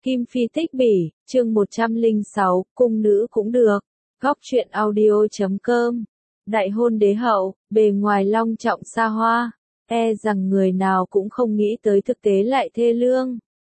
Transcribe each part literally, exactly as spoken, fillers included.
Kim Phi Tích Bỉ, chương một trăm lẻ sáu, cung nữ cũng được. Góc truyện audio chấm com. Đại hôn đế hậu, bề ngoài long trọng xa hoa, e rằng người nào cũng không nghĩ tới thực tế lại thê lương.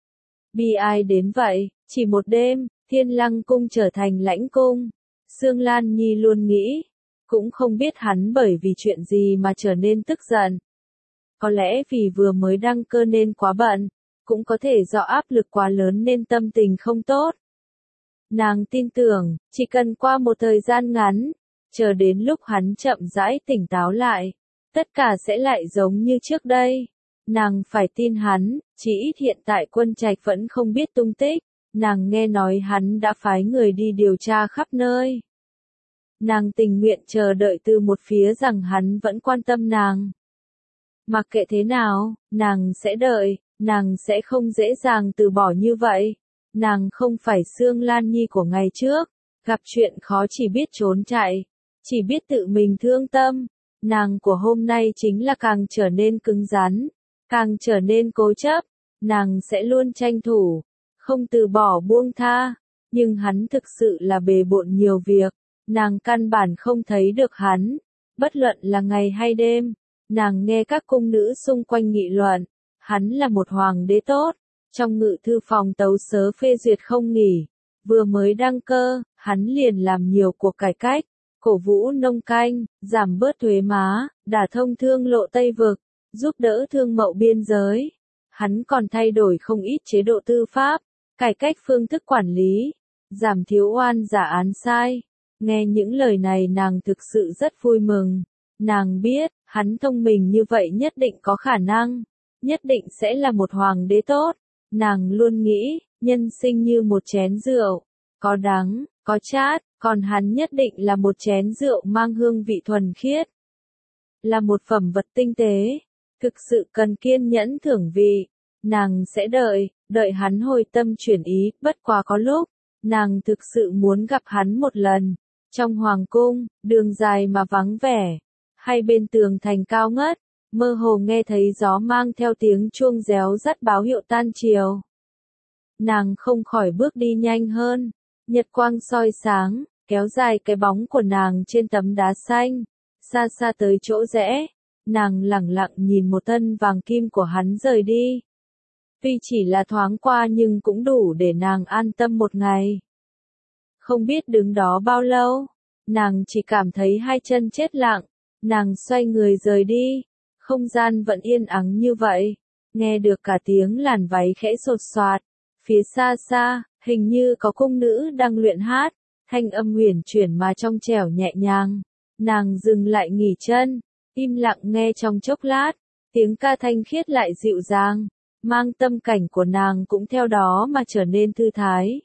Bi ai đến vậy, chỉ một đêm, Thiên Lăng cung trở thành lãnh cung. Sương Lan Nhi luôn nghĩ, cũng không biết hắn bởi vì chuyện gì mà trở nên tức giận. Có lẽ vì vừa mới đăng cơ nên quá bận, cũng có thể do áp lực quá lớn nên tâm tình không tốt. Nàng tin tưởng, chỉ cần qua một thời gian ngắn, chờ đến lúc hắn chậm rãi tỉnh táo lại, tất cả sẽ lại giống như trước đây. Nàng phải tin hắn, chỉ ít hiện tại Quân Trạch vẫn không biết tung tích, nàng nghe nói hắn đã phái người đi điều tra khắp nơi. Nàng tình nguyện chờ đợi từ một phía rằng hắn vẫn quan tâm nàng. Mặc kệ thế nào, nàng sẽ đợi, nàng sẽ không dễ dàng từ bỏ như vậy. Nàng không phải Sương Lan Nhi của ngày trước, gặp chuyện khó chỉ biết trốn chạy, chỉ biết tự mình thương tâm. Nàng của hôm nay chính là càng trở nên cứng rắn, càng trở nên cố chấp, nàng sẽ luôn tranh thủ, không từ bỏ buông tha. Nhưng hắn thực sự là bề bộn nhiều việc, nàng căn bản không thấy được hắn, bất luận là ngày hay đêm. Nàng nghe các cung nữ xung quanh nghị luận, hắn là một hoàng đế tốt, trong ngự thư phòng tấu sớ phê duyệt không nghỉ, vừa mới đăng cơ, hắn liền làm nhiều cuộc cải cách, cổ vũ nông canh, giảm bớt thuế má, đả thông thương lộ Tây Vực, giúp đỡ thương mậu biên giới. Hắn còn thay đổi không ít chế độ tư pháp, cải cách phương thức quản lý, giảm thiếu oan giả án sai. Nghe những lời này nàng thực sự rất vui mừng. Nàng biết, hắn thông minh như vậy nhất định có khả năng, nhất định sẽ là một hoàng đế tốt. Nàng luôn nghĩ, nhân sinh như một chén rượu, có đắng, có chát, còn hắn nhất định là một chén rượu mang hương vị thuần khiết. Là một phẩm vật tinh tế, thực sự cần kiên nhẫn thưởng vị. Nàng sẽ đợi, đợi hắn hồi tâm chuyển ý, bất quá có lúc, nàng thực sự muốn gặp hắn một lần. Trong hoàng cung, đường dài mà vắng vẻ, hai bên tường thành cao ngất, mơ hồ nghe thấy gió mang theo tiếng chuông réo rắt báo hiệu tan chiều. Nàng không khỏi bước đi nhanh hơn, nhật quang soi sáng, kéo dài cái bóng của nàng trên tấm đá xanh, xa xa tới chỗ rẽ, nàng lẳng lặng nhìn một thân vàng kim của hắn rời đi. Tuy chỉ là thoáng qua nhưng cũng đủ để nàng an tâm một ngày. Không biết đứng đó bao lâu, nàng chỉ cảm thấy hai chân chết lặng, nàng xoay người rời đi, không gian vẫn yên ắng như vậy, nghe được cả tiếng làn váy khẽ sột soạt, phía xa xa, hình như có cung nữ đang luyện hát, thanh âm huyền chuyển mà trong trẻo nhẹ nhàng, nàng dừng lại nghỉ chân, im lặng nghe trong chốc lát, tiếng ca thanh khiết lại dịu dàng, mang tâm cảnh của nàng cũng theo đó mà trở nên thư thái.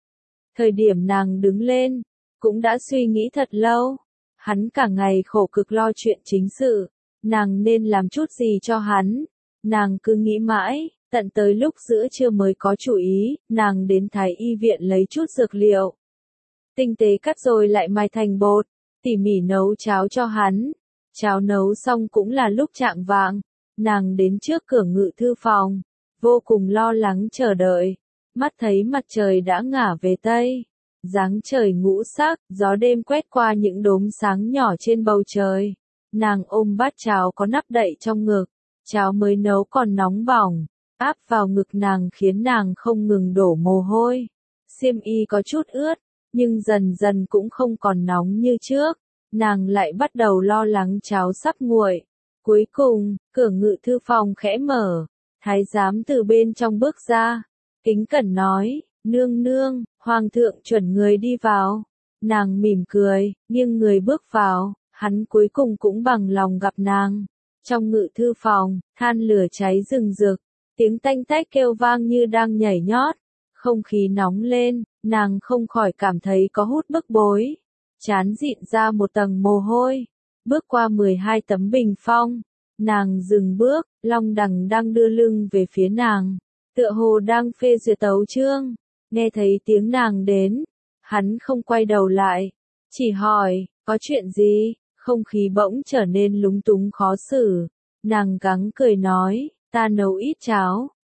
Thời điểm nàng đứng lên, cũng đã suy nghĩ thật lâu, hắn cả ngày khổ cực lo chuyện chính sự, nàng nên làm chút gì cho hắn, nàng cứ nghĩ mãi, tận tới lúc giữa trưa mới có chủ ý, nàng đến Thái y viện lấy chút dược liệu. Tinh tế cắt rồi lại mài thành bột, tỉ mỉ nấu cháo cho hắn, cháo nấu xong cũng là lúc chạng vạng, nàng đến trước cửa ngự thư phòng, vô cùng lo lắng chờ đợi, mắt thấy mặt trời đã ngả về Tây. Dáng trời ngũ sắc, gió đêm quét qua những đốm sáng nhỏ trên bầu trời. Nàng ôm bát cháo có nắp đậy trong ngực, cháo mới nấu còn nóng bỏng, áp vào ngực nàng khiến nàng không ngừng đổ mồ hôi. Xiêm y có chút ướt, nhưng dần dần cũng không còn nóng như trước. Nàng lại bắt đầu lo lắng cháo sắp nguội. Cuối cùng, cửa ngự thư phòng khẽ mở, thái giám từ bên trong bước ra, kính cẩn nói, nương nương, hoàng thượng chuẩn người đi vào. Nàng mỉm cười, nghiêng người bước vào, hắn cuối cùng cũng bằng lòng gặp nàng. Trong ngự thư phòng, than lửa cháy rừng rực, tiếng tanh tách kêu vang như đang nhảy nhót, không khí nóng lên, nàng không khỏi cảm thấy có hút bức bối, trán dịn ra một tầng mồ hôi. Bước qua mười hai tấm bình phong, nàng dừng bước, Long Đằng đang đưa lưng về phía nàng, tựa hồ đang phê duyệt tấu chương. Nghe thấy tiếng nàng đến, hắn không quay đầu lại, chỉ hỏi, có chuyện gì? Không khí bỗng trở nên lúng túng khó xử. Nàng gắng cười nói, ta nấu ít cháo,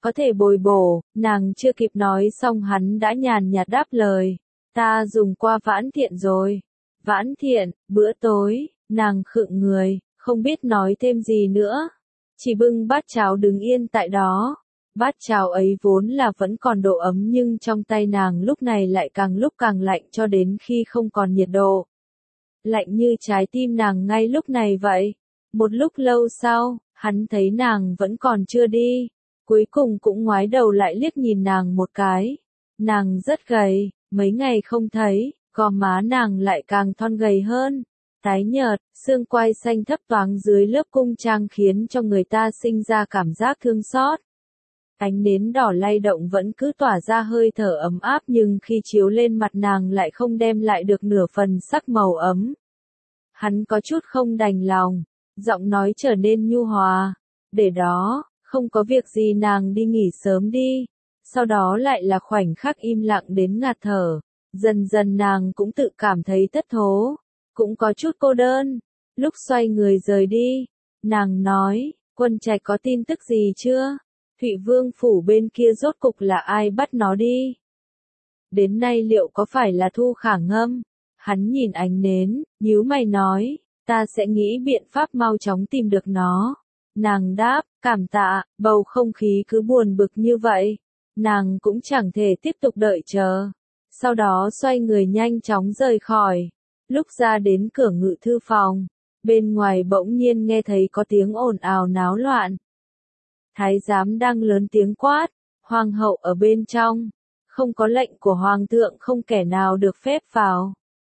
có thể bồi bổ, nàng chưa kịp nói xong hắn đã nhàn nhạt đáp lời. Ta dùng qua Vãn Thiện rồi. Vãn Thiện, bữa tối, nàng khựng người, không biết nói thêm gì nữa. Chỉ bưng bát cháo đứng yên tại đó. Bát cháo ấy vốn là vẫn còn độ ấm nhưng trong tay nàng lúc này lại càng lúc càng lạnh cho đến khi không còn nhiệt độ. Lạnh như trái tim nàng ngay lúc này vậy. Một lúc lâu sau, hắn thấy nàng vẫn còn chưa đi. Cuối cùng cũng ngoái đầu lại liếc nhìn nàng một cái. Nàng rất gầy, mấy ngày không thấy, gò má nàng lại càng thon gầy hơn. Tái nhợt, xương quai xanh thấp thoáng dưới lớp cung trang khiến cho người ta sinh ra cảm giác thương xót. Ánh nến đỏ lay động vẫn cứ tỏa ra hơi thở ấm áp nhưng khi chiếu lên mặt nàng lại không đem lại được nửa phần sắc màu ấm. Hắn có chút không đành lòng, giọng nói trở nên nhu hòa. Để đó, không có việc gì nàng đi nghỉ sớm đi. Sau đó lại là khoảnh khắc im lặng đến ngạt thở. Dần dần nàng cũng tự cảm thấy thất thố, cũng có chút cô đơn. Lúc xoay người rời đi, nàng nói, Quân Trạch có tin tức gì chưa? Thụy Vương phủ bên kia rốt cục là ai bắt nó đi? Đến nay liệu có phải là Thu Khả Ngâm? Hắn nhìn ánh nến, nhíu mày nói, ta sẽ nghĩ biện pháp mau chóng tìm được nó. Nàng đáp, cảm tạ, bầu không khí cứ buồn bực như vậy. Nàng cũng chẳng thể tiếp tục đợi chờ. Sau đó xoay người nhanh chóng rời khỏi. Lúc ra đến cửa ngự thư phòng, bên ngoài bỗng nhiên nghe thấy có tiếng ồn ào náo loạn. Thái giám đang lớn tiếng quát, hoàng hậu ở bên trong, không có lệnh của hoàng thượng không kẻ nào được phép vào.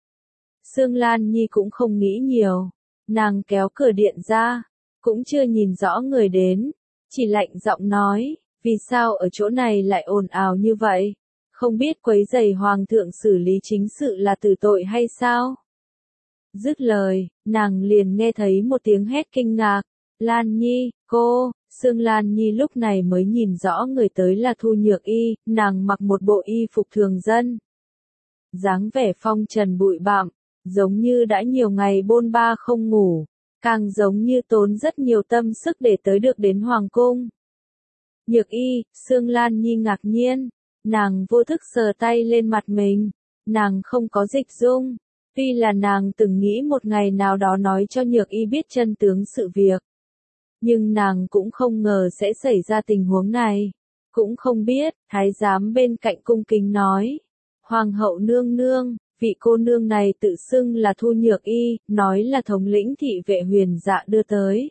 Sương Lan Nhi cũng không nghĩ nhiều, nàng kéo cửa điện ra, cũng chưa nhìn rõ người đến, chỉ lạnh giọng nói, vì sao ở chỗ này lại ồn ào như vậy, không biết quấy rầy hoàng thượng xử lý chính sự là tử tội hay sao? Dứt lời, nàng liền nghe thấy một tiếng hét kinh ngạc, Lan Nhi, cô. Sương Lan Nhi lúc này mới nhìn rõ người tới là Thu Nhược Y, nàng mặc một bộ y phục thường dân. Dáng vẻ phong trần bụi bặm, giống như đã nhiều ngày bôn ba không ngủ, càng giống như tốn rất nhiều tâm sức để tới được đến Hoàng cung. Nhược Y, Sương Lan Nhi ngạc nhiên, nàng vô thức sờ tay lên mặt mình, nàng không có dịch dung, tuy là nàng từng nghĩ một ngày nào đó nói cho Nhược Y biết chân tướng sự việc. Nhưng nàng cũng không ngờ sẽ xảy ra tình huống này. Cũng không biết, thái giám bên cạnh cung kính nói. Hoàng hậu nương nương, vị cô nương này tự xưng là Thu Nhược Y, nói là thống lĩnh thị vệ Huyền Dạ đưa tới.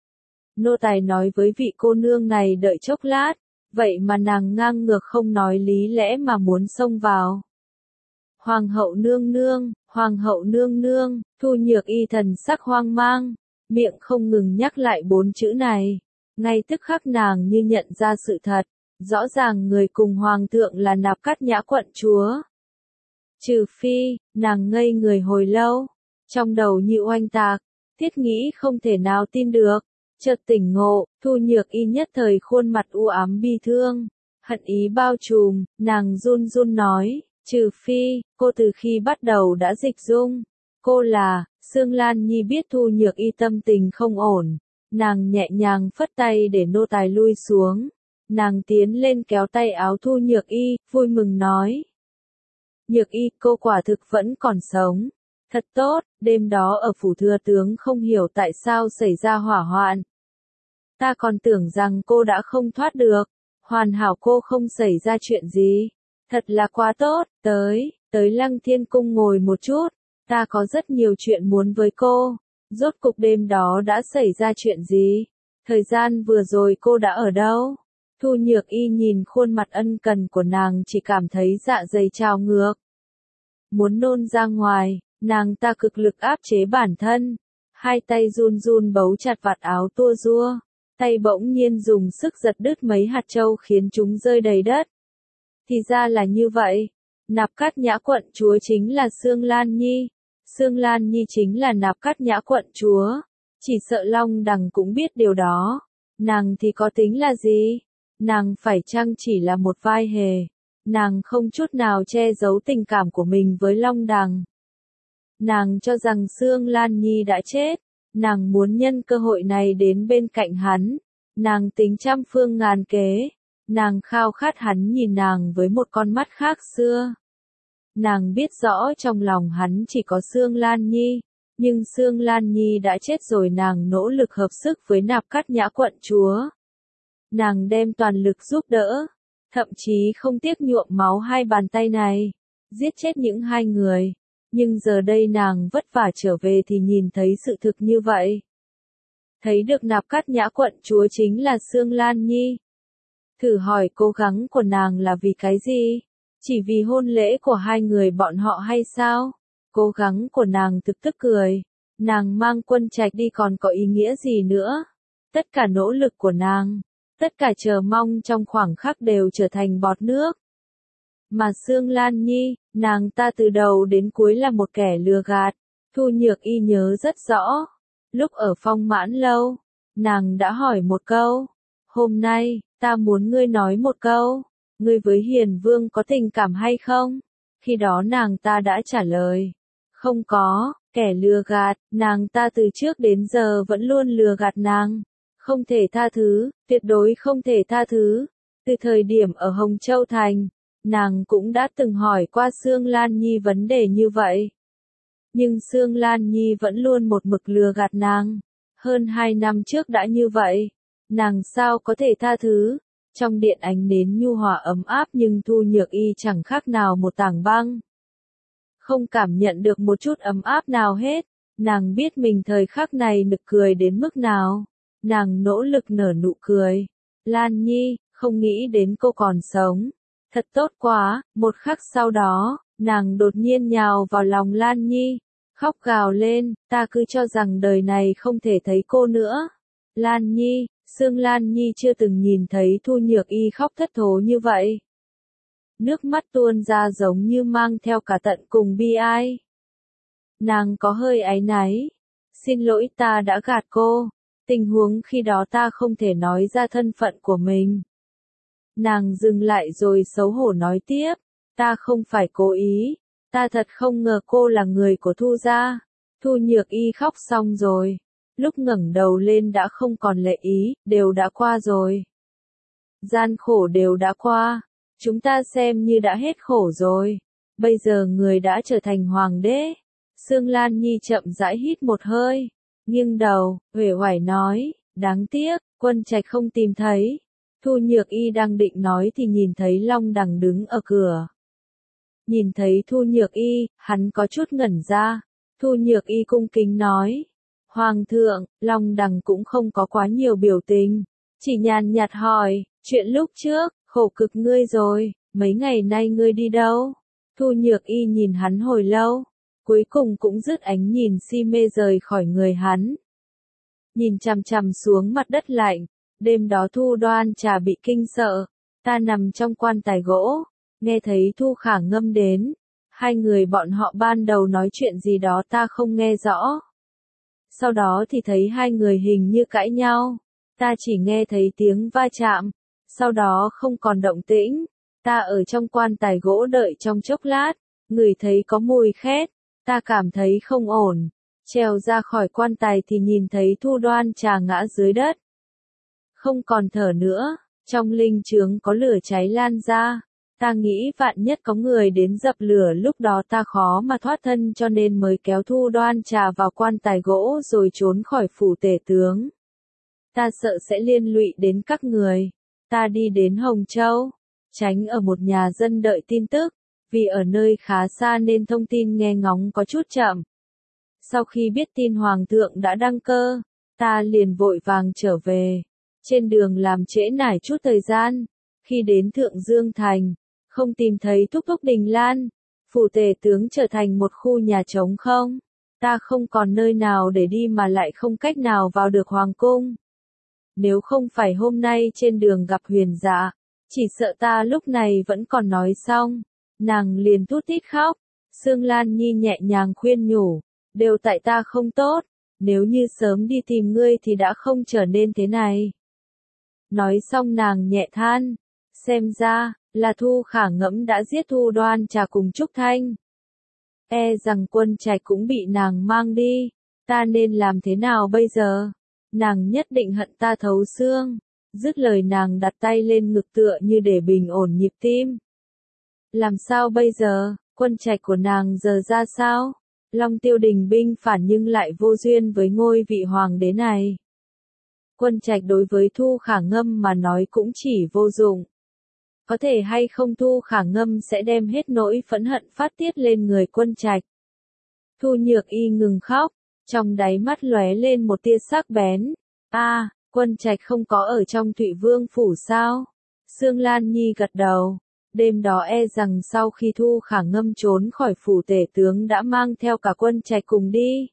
Nô tài nói với vị cô nương này đợi chốc lát, vậy mà nàng ngang ngược không nói lý lẽ mà muốn xông vào. Hoàng hậu nương nương, hoàng hậu nương nương, Thu Nhược Y thần sắc hoang mang. Miệng không ngừng nhắc lại bốn chữ này. Ngay tức khắc nàng như nhận ra sự thật. Rõ ràng người cùng hoàng thượng là Nạp Cát Nhã quận chúa. Trừ phi, nàng ngây người hồi lâu. Trong đầu như oanh tạc. Thiết nghĩ không thể nào tin được. Chợt tỉnh ngộ, Thu Nhược Y nhất thời khuôn mặt u ám bi thương. Hận ý bao trùm, nàng run run nói. Trừ phi, cô từ khi bắt đầu đã dịch dung. Cô là... Sương Lan Nhi biết Thu Nhược Y tâm tình không ổn, nàng nhẹ nhàng phất tay để nô tài lui xuống, nàng tiến lên kéo tay áo Thu Nhược Y, vui mừng nói. Nhược Y, cô quả thực vẫn còn sống, thật tốt, đêm đó ở phủ thừa tướng không hiểu tại sao xảy ra hỏa hoạn. Ta còn tưởng rằng cô đã không thoát được, hoàn hảo cô không xảy ra chuyện gì, thật là quá tốt, tới, tới Lăng Thiên Cung ngồi một chút. Ta có rất nhiều chuyện muốn với cô. Rốt cục đêm đó đã xảy ra chuyện gì? Thời gian vừa rồi cô đã ở đâu? Thu Nhược Y nhìn khuôn mặt ân cần của nàng chỉ cảm thấy dạ dày trào ngược. Muốn nôn ra ngoài, nàng ta cực lực áp chế bản thân. Hai tay run run bấu chặt vạt áo tua rua. Tay bỗng nhiên dùng sức giật đứt mấy hạt châu khiến chúng rơi đầy đất. Thì ra là như vậy. Nạp Cát Nhã quận chúa chính là Sương Lan Nhi. Sương Lan Nhi chính là Nạp Cát Nhã quận chúa. Chỉ sợ Long Đằng cũng biết điều đó. Nàng thì có tính là gì? Nàng phải chăng chỉ là một vai hề? Nàng không chút nào che giấu tình cảm của mình với Long Đằng. Nàng cho rằng Sương Lan Nhi đã chết. Nàng muốn nhân cơ hội này đến bên cạnh hắn. Nàng tính trăm phương ngàn kế. Nàng khao khát hắn nhìn nàng với một con mắt khác xưa. Nàng biết rõ trong lòng hắn chỉ có Sương Lan Nhi, nhưng Sương Lan Nhi đã chết rồi, nàng nỗ lực hợp sức với Nạp Cát Nhã quận chúa. Nàng đem toàn lực giúp đỡ, thậm chí không tiếc nhuộm máu hai bàn tay này, giết chết những hai người. Nhưng giờ đây nàng vất vả trở về thì nhìn thấy sự thực như vậy. Thấy được Nạp Cát Nhã quận chúa chính là Sương Lan Nhi. Thử hỏi cố gắng của nàng là vì cái gì? Chỉ vì hôn lễ của hai người bọn họ hay sao? Cố gắng của nàng thực tức cười. Nàng mang Quân Trạch đi còn có ý nghĩa gì nữa? Tất cả nỗ lực của nàng, tất cả chờ mong trong khoảng khắc đều trở thành bọt nước. Mà Sương Lan Nhi, nàng ta từ đầu đến cuối là một kẻ lừa gạt. Thu Nhược Y nhớ rất rõ. Lúc ở Phong Mãn Lâu, nàng đã hỏi một câu. Hôm nay, ta muốn ngươi nói một câu. Ngươi với Hiền Vương có tình cảm hay không? Khi đó nàng ta đã trả lời. Không có, kẻ lừa gạt, nàng ta từ trước đến giờ vẫn luôn lừa gạt nàng. Không thể tha thứ, tuyệt đối không thể tha thứ. Từ thời điểm ở Hồng Châu Thành, nàng cũng đã từng hỏi qua Sương Lan Nhi vấn đề như vậy. Nhưng Sương Lan Nhi vẫn luôn một mực lừa gạt nàng. Hơn hai năm trước đã như vậy, nàng sao có thể tha thứ? Trong điện ánh nến nhu hòa ấm áp nhưng Thu Nhược Y chẳng khác nào một tảng băng. Không cảm nhận được một chút ấm áp nào hết. Nàng biết mình thời khắc này nực cười đến mức nào. Nàng nỗ lực nở nụ cười. Lan Nhi, không nghĩ đến cô còn sống. Thật tốt quá. Một khắc sau đó, nàng đột nhiên nhào vào lòng Lan Nhi. Khóc gào lên, ta cứ cho rằng đời này không thể thấy cô nữa. Lan Nhi, Sương Lan Nhi chưa từng nhìn thấy Thu Nhược Y khóc thất thố như vậy. Nước mắt tuôn ra giống như mang theo cả tận cùng bi ai. Nàng có hơi áy náy. Xin lỗi, ta đã gạt cô. Tình huống khi đó ta không thể nói ra thân phận của mình. Nàng dừng lại rồi xấu hổ nói tiếp. Ta không phải cố ý. Ta thật không ngờ cô là người của Thu gia. Thu Nhược Y khóc xong rồi. Lúc ngẩng đầu lên đã không còn lệ ý, đều đã qua rồi. Gian khổ đều đã qua. Chúng ta xem như đã hết khổ rồi. Bây giờ người đã trở thành hoàng đế. Sương Lan Nhi chậm rãi hít một hơi. Nghiêng đầu, uể oải nói, đáng tiếc, Quân Trạch không tìm thấy. Thu Nhược Y đang định nói thì nhìn thấy Long Đằng đứng ở cửa. Nhìn thấy Thu Nhược Y, hắn có chút ngẩn ra. Thu Nhược Y cung kính nói. Hoàng thượng, Long Đằng cũng không có quá nhiều biểu tình. Chỉ nhàn nhạt hỏi, chuyện lúc trước, khổ cực ngươi rồi, mấy ngày nay ngươi đi đâu? Thu Nhược Y nhìn hắn hồi lâu. Cuối cùng cũng dứt ánh nhìn si mê rời khỏi người hắn. Nhìn chằm chằm xuống mặt đất lạnh. Đêm đó Thu Đoan Trà bị kinh sợ. Ta nằm trong quan tài gỗ. Nghe thấy Thu Khả ngâm đến. Hai người bọn họ ban đầu nói chuyện gì đó ta không nghe rõ. Sau đó thì thấy hai người hình như cãi nhau. Ta chỉ nghe thấy tiếng va chạm. Sau đó không còn động tĩnh. Ta ở trong quan tài gỗ đợi trong chốc lát. Ngửi thấy có mùi khét. Ta cảm thấy không ổn. Trèo ra khỏi quan tài thì nhìn thấy Thu Đoan Trà ngã dưới đất. Không còn thở nữa. Trong linh chướng có lửa cháy lan ra. Ta nghĩ vạn nhất có người đến dập lửa, lúc đó ta khó mà thoát thân, cho nên mới kéo Thu Đoan Trà vào quan tài gỗ rồi trốn khỏi phủ tể tướng. Ta sợ sẽ liên lụy đến các người. Ta đi đến Hồng Châu. Tránh ở một nhà dân đợi tin tức. Vì ở nơi khá xa nên thông tin nghe ngóng có chút chậm. Sau khi biết tin Hoàng thượng đã đăng cơ, ta liền vội vàng trở về. Trên đường làm trễ nải chút thời gian. Khi đến Thượng Dương Thành, không tìm thấy Thúc Thúc Đình Lan. Phủ tể tướng trở thành một khu nhà trống không. Ta không còn nơi nào để đi mà lại không cách nào vào được Hoàng cung. Nếu không phải hôm nay trên đường gặp Huyền Dạ, chỉ sợ ta lúc này vẫn còn nói xong. Nàng liền thút thít khóc. Sương Lan Nhi nhẹ nhàng khuyên nhủ. Đều tại ta không tốt. Nếu như sớm đi tìm ngươi thì đã không trở nên thế này. Nói xong nàng nhẹ than. Xem ra, là Thu Khả ngẫm đã giết Thu Đoan Trà cùng Trúc Thanh. E rằng Quân Trạch cũng bị nàng mang đi. Ta nên làm thế nào bây giờ? Nàng nhất định hận ta thấu xương. Dứt lời nàng đặt tay lên ngực tựa như để bình ổn nhịp tim. Làm sao bây giờ, quân trạch của nàng giờ ra sao? Long Tiêu Đình binh phản nhưng lại vô duyên với ngôi vị hoàng đế này. Quân trạch đối với Thu Khả Ngâm mà nói cũng chỉ vô dụng. Có thể hay không Thu Khả Ngâm sẽ đem hết nỗi phẫn hận phát tiết lên người quân trạch. Thu Nhược Y ngừng khóc, trong đáy mắt lóe lên một tia sắc bén. A, à, quân trạch không có ở trong Thụy Vương phủ sao? Sương Lan Nhi gật đầu. Đêm đó e rằng sau khi Thu Khả Ngâm trốn khỏi phủ tể tướng đã mang theo cả quân trạch cùng đi.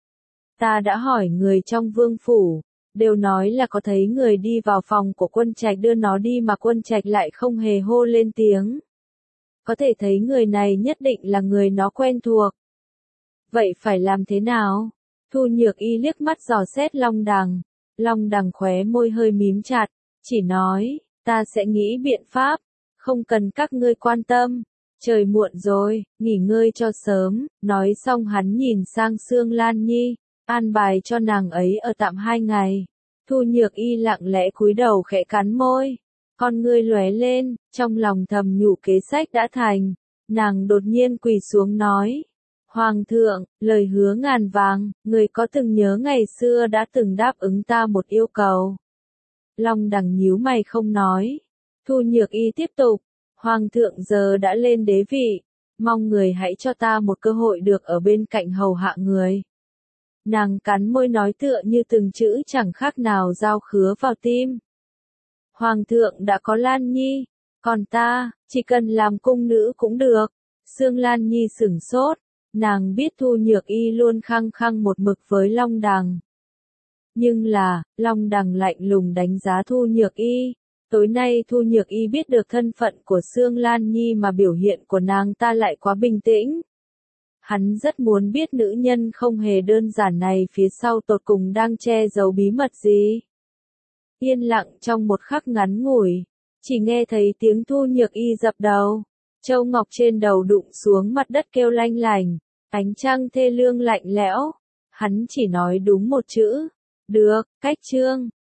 Ta đã hỏi người trong vương phủ, đều nói là có thấy người đi vào phòng của quân trạch đưa nó đi mà quân trạch lại không hề hô lên tiếng. Có thể thấy người này nhất định là người nó quen thuộc. Vậy phải làm thế nào? Thu Nhược Y liếc mắt dò xét Long Đằng. Long Đằng khóe môi hơi mím chặt, chỉ nói, ta sẽ nghĩ biện pháp, không cần các ngươi quan tâm. Trời muộn rồi, nghỉ ngơi cho sớm. Nói xong hắn nhìn sang Sương Lan Nhi, an bài cho nàng ấy ở tạm hai ngày. Thu Nhược Y lặng lẽ cúi đầu khẽ cắn môi, con ngươi lóe lên, trong lòng thầm nhủ kế sách đã thành. Nàng đột nhiên quỳ xuống nói, Hoàng thượng, lời hứa ngàn vàng, người có từng nhớ ngày xưa đã từng đáp ứng ta một yêu cầu? Long Đằng nhíu mày không nói. Thu Nhược Y tiếp tục, Hoàng thượng giờ đã lên đế vị, mong người hãy cho ta một cơ hội được ở bên cạnh hầu hạ người. Nàng cắn môi nói tựa như từng chữ chẳng khác nào dao khứa vào tim. Hoàng thượng đã có Lan Nhi, còn ta, chỉ cần làm cung nữ cũng được. Sương Lan Nhi sửng sốt, nàng biết Thu Nhược Y luôn khăng khăng một mực với Long Đằng. Nhưng là, Long Đằng lạnh lùng đánh giá Thu Nhược Y. Tối nay Thu Nhược Y biết được thân phận của Sương Lan Nhi mà biểu hiện của nàng ta lại quá bình tĩnh. Hắn rất muốn biết nữ nhân không hề đơn giản này phía sau tột cùng đang che giấu bí mật gì. Yên lặng trong một khắc ngắn ngủi, chỉ nghe thấy tiếng Thu Nhược Y dập đầu. Châu ngọc trên đầu đụng xuống mặt đất kêu lanh lành, ánh trăng thê lương lạnh lẽo. Hắn chỉ nói đúng một chữ, được, cách chương.